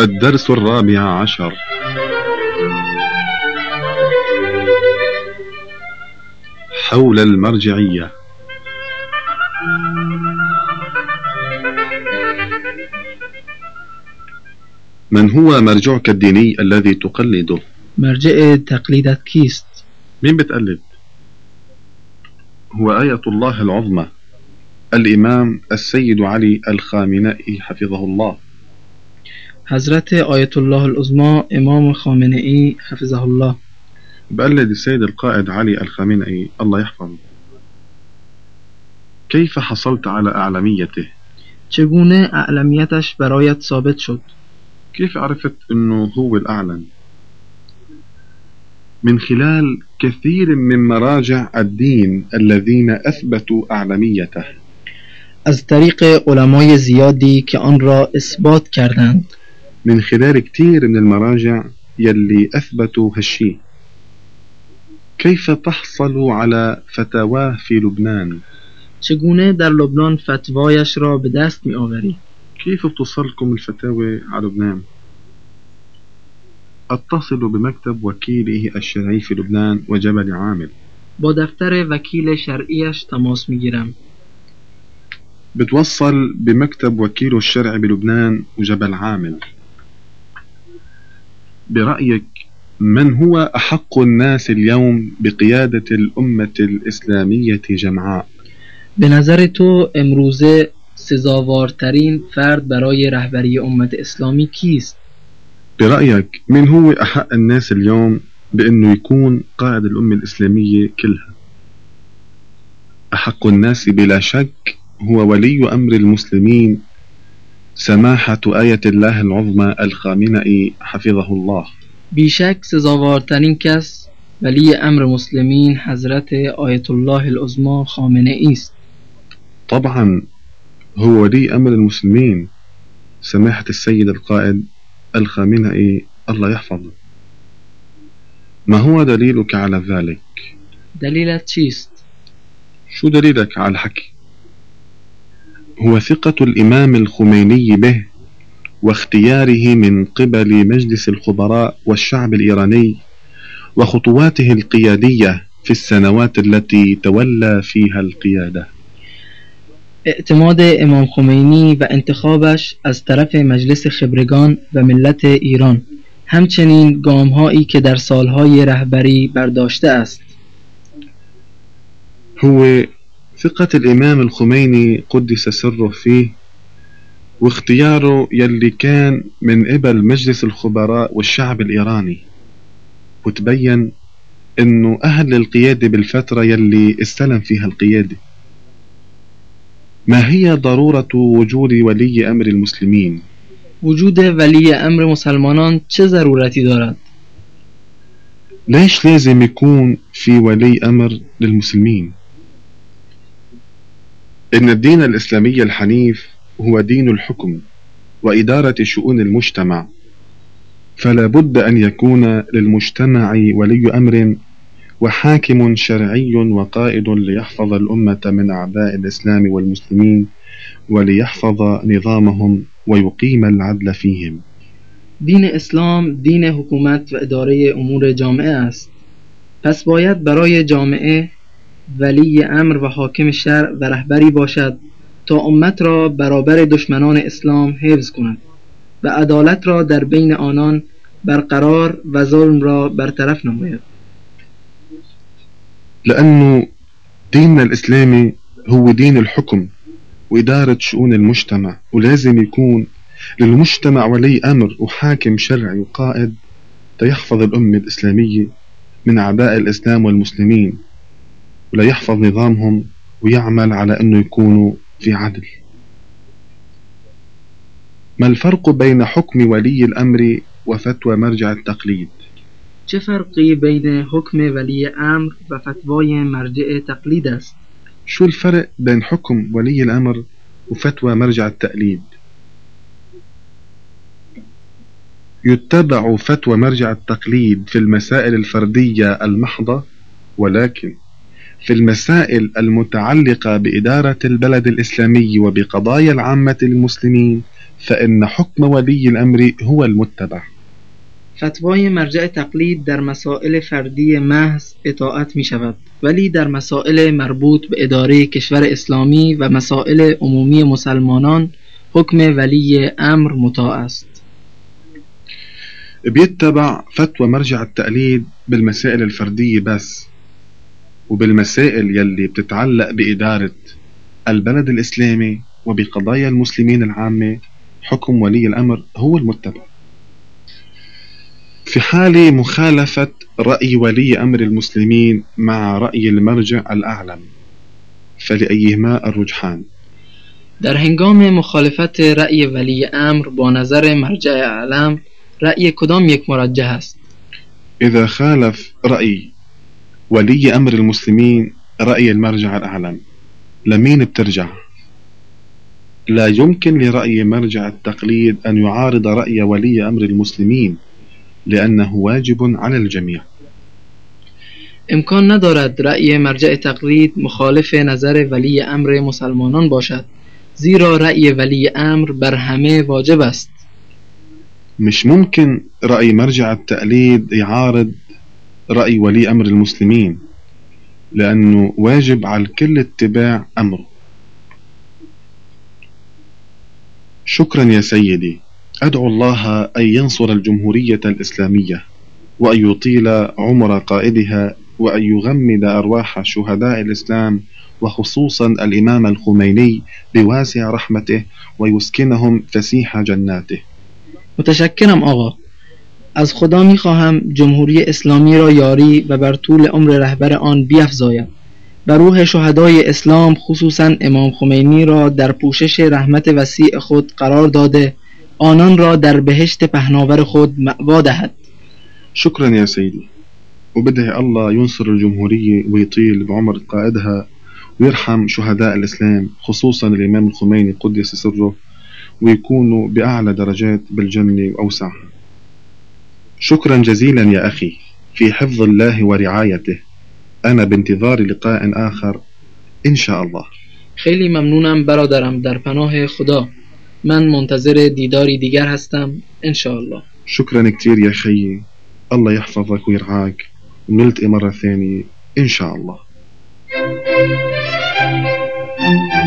الدرس 14. حول المرجعية. من هو مرجعك الديني الذي تقلده؟ مرجع تقليدك كيست؟ مين بتقلد؟ هو آية الله العظمى الإمام السيد علي الخامنئي حفظه الله. حضرت آية الله العظمى إمام خامنئي حفظه الله. بقلد السيد القائد علي الخامنئي الله يحفظه. كيف حصلت على أعلميته؟ چگونه اعلمیتش برایت ثابت شد؟ كيف عرفت أنه هو الأعلم؟ من خلال كثير من مراجع الدين الذين أثبتوا أعلميته. از طریق علمای زیادی که آن را اثبات کردند. من خلال كثير من المراجع يلي أثبتوا هالشيء. كيف تحصل على فتاواه في لبنان؟ چگونه در لبنان فتوایش را به دست می آوری؟ كيف بتوصلكم الفتاوى على لبنان؟ أتصل بمكتب وكيله الشرعي في لبنان وجبل عامل. با دفتر وکیل شرعیش تماس می گیرم. بتوصل بمكتب وكيله الشرعي بلبنان وجبل عامل. برأيك من هو أحق الناس اليوم بقيادة الأمة الإسلامية جمعاء؟ به نظر تو امروزه سزاوارترین فرد برای رهبری امت اسلامی کیست؟ برأيك من هو أحق الناس اليوم بأنه يكون قائد الأمة الإسلامية كلها؟ أحق الناس بلا شك هو ولي أمر المسلمين سماحة آية الله العظمى الخامنئي حفظه الله. بیشک سزاوارترین کس ولی امر مسلمین حضرت آیت الله العظمى خامنئی است. طبعا هو ولي أمر المسلمين سماحة السيد القائد الخامنئي الله يحفظه. ما هو دليلك على ذلك؟ دلیلت چیست؟ شو دليلك على الحكي؟ هو ثقة الإمام الخميني به واختياره من قبل مجلس الخبراء والشعب الإيراني وخطواته القيادية في السنوات التي تولى فيها القيادة. اعتماد امام خمینی و انتخابش از طرف مجلس خبرگان و ملت ایران، همچنین گام‌هایی که در سالهای رهبری برداشته است. هو ثقة الإمام الخميني قدس سره فيه واختياره يلي كان من قبل مجلس الخبراء والشعب الإيراني، وتبين انه أهل القيادة بالفترة يلي استلم فيها القيادة. ما هي ضرورة وجود ولي أمر المسلمين؟ وجود ولی امر مسلمانان چه ضرورتی دارد؟ ليش لازم يكون في ولي أمر للمسلمين؟ إن الدين الإسلامي الحنيف هو دين الحكم وإدارة شؤون المجتمع، فلا بد أن يكون للمجتمع ولي أمر وحاكم شرعي وقائد ليحفظ الأمة من أعداء الإسلام والمسلمين وليحفظ نظامهم ويقيم العدل فيهم. دین اسلام دین حکومت و اداره امور جامعه است. پس باید برای جامعه ولی امر و حاکم شرع و رهبری باشد تا امت را برابر دشمنان اسلام حفظ کند و عدالت را در بین آنان برقرار و ظلم را برطرف نماید. لأنه ديننا الإسلامي هو دين الحكم وإدارة شؤون المجتمع، ولازم يكون للمجتمع ولي أمر وحاكم شرعي وقائد ليحفظ الأمة الإسلامية من أعداء الإسلام والمسلمين وليحفظ نظامهم ويعمل على أنه يكونوا في عدل. ما الفرق بين حكم ولي الأمر وفتوى مرجع التقليد؟ چه فرقی بین حکم ولی امر و فتوای مرجع تقلید است؟ شو الفرق بين حكم ولي الأمر وفتوى مرجع التقليد؟ يتبع فتوى مرجع التقليد في المسائل الفردية المحضة، ولكن في المسائل المتعلقة بإدارة البلد الإسلامي وبقضايا العامة المسلمين فإن حكم ولي الأمر هو المتبع. فتوای مرجع تقلید در مسائل فردی محض اطاعت می شود، ولی در مسائل مربوط به اداره کشور اسلامی و مسائل عمومی مسلمانان حکم ولی امر مطاع است. بيتبع فتوى مرجع التقليد بالمسائل الفردية بس، وبالمسائل يلي بتتعلق بإدارة البلد الإسلامي وبقضايا المسلمين العامة حكم ولي الأمر هو المتبع. في حال مخالفة رأي ولي أمر المسلمين مع رأي المرجع الأعلم فلأيهما الرجحان؟ در هنگام مخالفت رأی ولی امر با نظر مرجع اعلم، رأی کدام یک مرجح است؟ إذا خالف رأي ولي أمر المسلمين رأي المرجع الأعلم لمين بترجع؟ لا يمكن لرأي مرجع التقليد أن يعارض رأي ولي أمر المسلمين لأنه واجب على الجميع. امکان ندارد رأی مرجع تقلید مخالف نظر ولی امر مسلمانان باشد، زیرا رأی ولی امر بر همه واجب است. مش ممكن رأي مرجع التقليد يعارض رأي ولي أمر المسلمين لأنه واجب على الكل اتباع أمره. شكرا يا سيدي، أدعو الله أن ينصر الجمهورية الإسلامية وأن يطيل عمر قائدها وأن يغمد أرواح شهداء الإسلام وخصوصا الإمام الخميني بواسع رحمته ويسكنهم فسيح جناته. متشکرم آقا. از خدا میخواهم جمهوری اسلامی را یاری و بر طول عمر رهبر آن بیفزاید و روح شهدای اسلام خصوصا امام خمینی را در پوشش رحمت وسیع خود قرار داده آنان را در بهشت پهناور خود مأوا دهد. شكرا يا سيدي، وبدعي الله ينصر الجمهورية ويطيل بعمر قائدها ويرحم شهداء الإسلام خصوصا الإمام الخميني قدس سره ويكونوا بأعلى درجات بالجنة وأوسعها. شكرا جزيلا يا أخي في حفظ الله ورعايته. أنا بانتظار لقاء آخر إن شاء الله. خیلی ممنونم برادرم، در پناه خدا. من منتظر دیداری دیگر هستم إن شاء الله. شكرا كتير يا خيي، الله يحفظك ويرعاك ونلتقي مرة ثانية إن شاء الله.